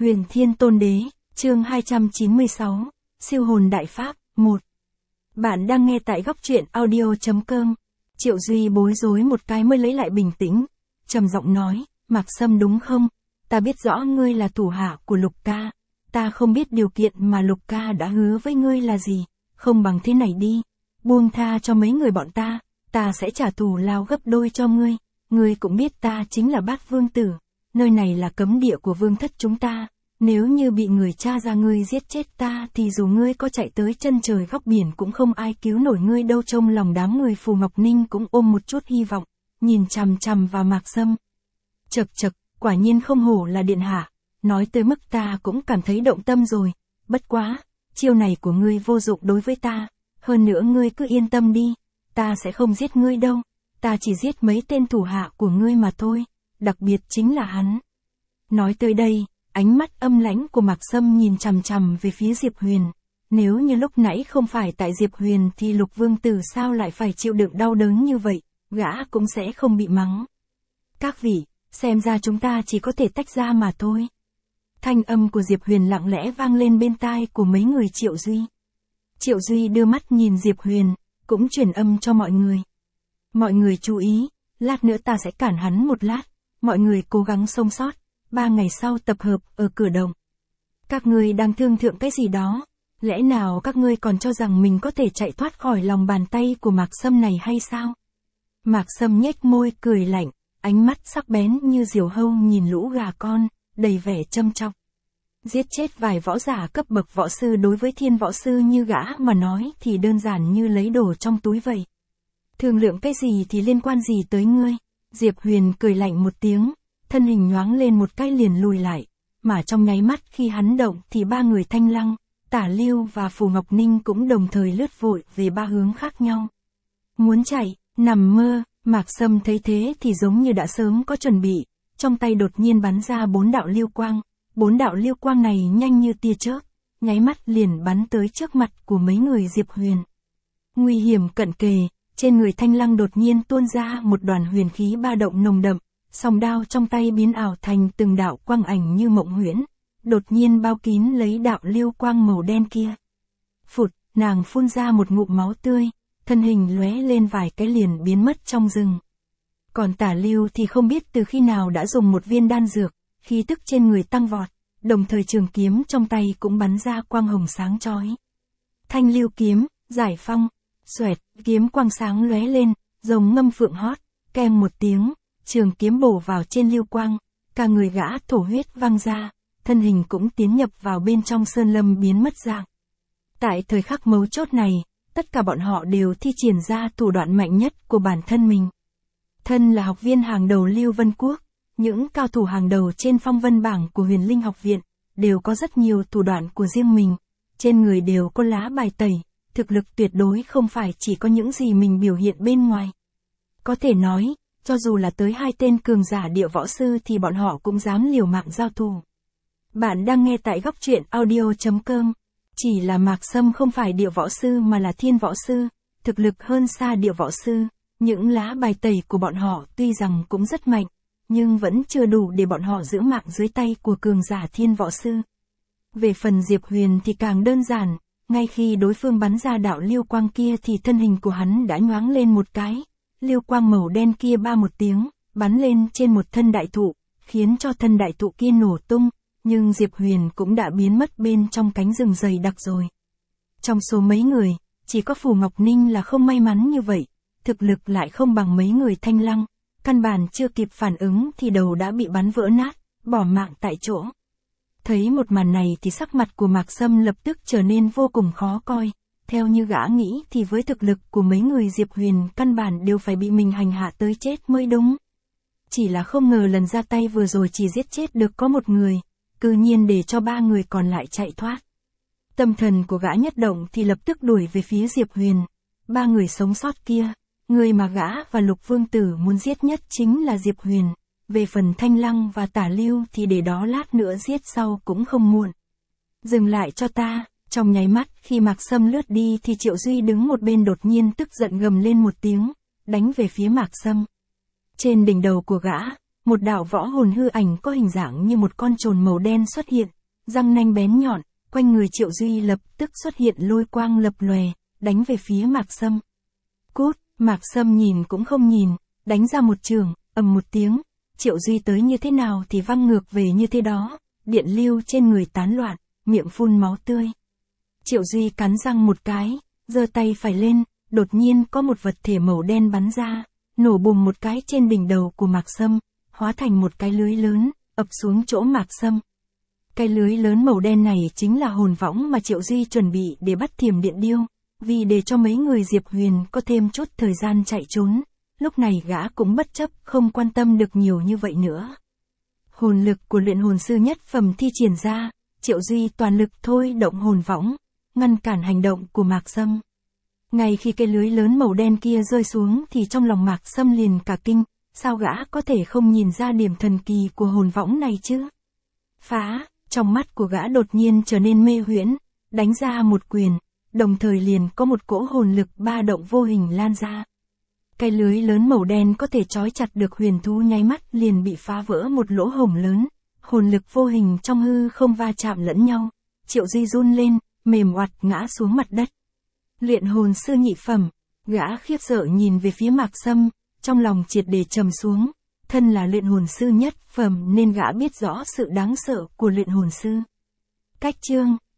Huyền Thiên Tôn Đế, chương 296, Siêu hồn đại pháp, 1. Bạn đang nghe tại góc truyện audio.com. Triệu Duy bối rối một cái mới lấy lại bình tĩnh, trầm giọng nói, Mạc Sâm đúng không? Ta biết rõ ngươi là thủ hạ của Lục ca, ta không biết điều kiện mà Lục ca đã hứa với ngươi là gì, không bằng thế này đi, buông tha cho mấy người bọn ta sẽ trả thù lao gấp đôi cho ngươi cũng biết ta chính là Bát Vương Tử, nơi này là cấm địa của vương thất chúng ta. Nếu như bị người tra ra ngươi giết chết ta thì dù ngươi có chạy tới chân trời góc biển cũng không ai cứu nổi ngươi đâu. Trong lòng đám người Phù Ngọc Ninh cũng ôm một chút hy vọng, nhìn chằm chằm vào Mạc Sâm. Chậc, quả nhiên không hổ là điện hạ, nói tới mức ta cũng cảm thấy động tâm rồi, bất quá, chiêu này của ngươi vô dụng đối với ta, hơn nữa ngươi cứ yên tâm đi, ta sẽ không giết ngươi đâu, ta chỉ giết mấy tên thủ hạ của ngươi mà thôi, đặc biệt chính là hắn. Nói tới đây, ánh mắt âm lãnh của Mạc Sâm nhìn chằm chằm về phía Diệp Huyền. Nếu như lúc nãy không phải tại Diệp Huyền thì Lục Vương Tử sao lại phải chịu đựng đau đớn như vậy, gã cũng sẽ không bị mắng. Các vị, xem ra chúng ta chỉ có thể tách ra mà thôi. Thanh âm của Diệp Huyền lặng lẽ vang lên bên tai của mấy người Triệu Duy. Triệu Duy đưa mắt nhìn Diệp Huyền, cũng truyền âm cho mọi người. Mọi người chú ý, lát nữa ta sẽ cản hắn một lát, mọi người cố gắng sống sót. 3 ngày sau tập hợp ở cửa đồng. Các ngươi đang thương thượng cái gì đó? Lẽ nào các ngươi còn cho rằng mình có thể chạy thoát khỏi lòng bàn tay của Mạc Sâm này hay sao? Mạc Sâm nhếch môi cười lạnh, ánh mắt sắc bén như diều hâu nhìn lũ gà con, đầy vẻ châm chọc. Giết chết vài võ giả cấp bậc võ sư đối với thiên võ sư như gã mà nói thì đơn giản như lấy đồ trong túi vậy. Thương lượng cái gì thì liên quan gì tới ngươi? Diệp Huyền cười lạnh một tiếng. Thân hình nhoáng lên một cái liền lùi lại, mà trong nháy mắt khi hắn động thì 3 người Thanh Lăng, Tả Lưu và Phù Ngọc Ninh cũng đồng thời lướt vội về 3 hướng khác nhau. Muốn chạy, nằm mơ, Mạc Sâm thấy thế thì giống như đã sớm có chuẩn bị, trong tay đột nhiên bắn ra 4 đạo lưu quang, 4 đạo lưu quang này nhanh như tia chớp, nháy mắt liền bắn tới trước mặt của mấy người Diệp Huyền. Nguy hiểm cận kề, trên người Thanh Lăng đột nhiên tuôn ra một đoàn huyền khí ba động nồng đậm. Song đao trong tay biến ảo thành từng đạo quang ảnh như mộng huyễn, đột nhiên bao kín lấy đạo lưu quang màu đen kia. Phụt, nàng phun ra một ngụm máu tươi, thân hình lóe lên vài cái liền biến mất trong rừng. Còn Tả Lưu thì không biết từ khi nào đã dùng một viên đan dược, khí tức trên người tăng vọt, đồng thời trường kiếm trong tay cũng bắn ra quang hồng sáng chói. Thanh lưu kiếm, giải phong, xoẹt, kiếm quang sáng lóe lên, rồng ngâm phượng hót, keng một tiếng. Trường kiếm bổ vào trên lưu quang, cả người gã thổ huyết văng ra, thân hình cũng tiến nhập vào bên trong sơn lâm biến mất dạng. Tại thời khắc mấu chốt này, tất cả bọn họ đều thi triển ra thủ đoạn mạnh nhất của bản thân mình. Thân là học viên hàng đầu Lưu Vân Quốc, những cao thủ hàng đầu trên phong vân bảng của Huyền Linh Học Viện, đều có rất nhiều thủ đoạn của riêng mình, trên người đều có lá bài tẩy, thực lực tuyệt đối không phải chỉ có những gì mình biểu hiện bên ngoài. Có thể nói, cho dù là tới 2 tên cường giả địa võ sư thì bọn họ cũng dám liều mạng giao thủ. Bạn đang nghe tại góc truyện audio.com. Chỉ là Mạc Sâm không phải địa võ sư mà là thiên võ sư, thực lực hơn xa địa võ sư, những lá bài tẩy của bọn họ tuy rằng cũng rất mạnh, nhưng vẫn chưa đủ để bọn họ giữ mạng dưới tay của cường giả thiên võ sư. Về phần Diệp Huyền thì càng đơn giản, ngay khi đối phương bắn ra đạo lưu quang kia thì thân hình của hắn đã nhoáng lên một cái. Lưu quang màu đen kia ba một tiếng, bắn lên trên một thân đại thụ, khiến cho thân đại thụ kia nổ tung, nhưng Diệp Huyền cũng đã biến mất bên trong cánh rừng dày đặc rồi. Trong số mấy người, chỉ có Phù Ngọc Ninh là không may mắn như vậy, thực lực lại không bằng mấy người Thanh Lăng, căn bản chưa kịp phản ứng thì đầu đã bị bắn vỡ nát, bỏ mạng tại chỗ. Thấy một màn này thì sắc mặt của Mạc Sâm lập tức trở nên vô cùng khó coi. Theo như gã nghĩ thì với thực lực của mấy người Diệp Huyền căn bản đều phải bị mình hành hạ tới chết mới đúng. Chỉ là không ngờ lần ra tay vừa rồi chỉ giết chết được có một người, cư nhiên để cho 3 người còn lại chạy thoát. Tâm thần của gã nhất động thì lập tức đuổi về phía Diệp Huyền. 3 người sống sót kia, người mà gã và Lục Vương Tử muốn giết nhất chính là Diệp Huyền. Về phần Thanh Lăng và Tả Lưu thì để đó lát nữa giết sau cũng không muộn. Dừng lại cho ta. Trong nháy mắt khi Mạc Sâm lướt đi thì Triệu Duy đứng một bên đột nhiên tức giận gầm lên một tiếng, đánh về phía Mạc Sâm. Trên đỉnh đầu của gã, một đạo võ hồn hư ảnh có hình dạng như một con trồn màu đen xuất hiện, răng nanh bén nhọn, quanh người Triệu Duy lập tức xuất hiện lôi quang lập lòe, đánh về phía Mạc Sâm. Cút, Mạc Sâm nhìn cũng không nhìn, đánh ra một trường, ầm một tiếng, Triệu Duy tới như thế nào thì văng ngược về như thế đó, điện lưu trên người tán loạn, miệng phun máu tươi. Triệu Duy cắn răng một cái, giơ tay phải lên, đột nhiên có một vật thể màu đen bắn ra, nổ bùng một cái trên đỉnh đầu của Mạc Sâm, hóa thành một cái lưới lớn, ập xuống chỗ Mạc Sâm. Cái lưới lớn màu đen này chính là hồn võng mà Triệu Duy chuẩn bị để bắt Thiểm Điện Điêu, vì để cho mấy người Diệp Huyền có thêm chút thời gian chạy trốn, lúc này gã cũng bất chấp không quan tâm được nhiều như vậy nữa. Hồn lực của luyện hồn sư nhất phẩm thi triển ra, Triệu Duy toàn lực thôi động hồn võng, ngăn cản hành động của Mạc Sâm. Ngay khi cái lưới lớn màu đen kia rơi xuống thì trong lòng Mạc Sâm liền cả kinh, sao gã có thể không nhìn ra điểm thần kỳ của hồn võng này chứ? Phá, trong mắt của gã đột nhiên trở nên mê huyễn, đánh ra một quyền, đồng thời liền có một cỗ hồn lực ba động vô hình lan ra. Cái lưới lớn màu đen có thể trói chặt được huyền thú nháy mắt liền bị phá vỡ một lỗ hổng lớn, hồn lực vô hình trong hư không va chạm lẫn nhau, Triệu Duy run lên, mềm oặt ngã xuống mặt đất. Luyện hồn sư nhị phẩm, gã khiếp sợ nhìn về phía Mạc Sâm, trong lòng triệt để trầm xuống, thân là luyện hồn sư nhất phẩm nên gã biết rõ sự đáng sợ của luyện hồn sư. Cách chương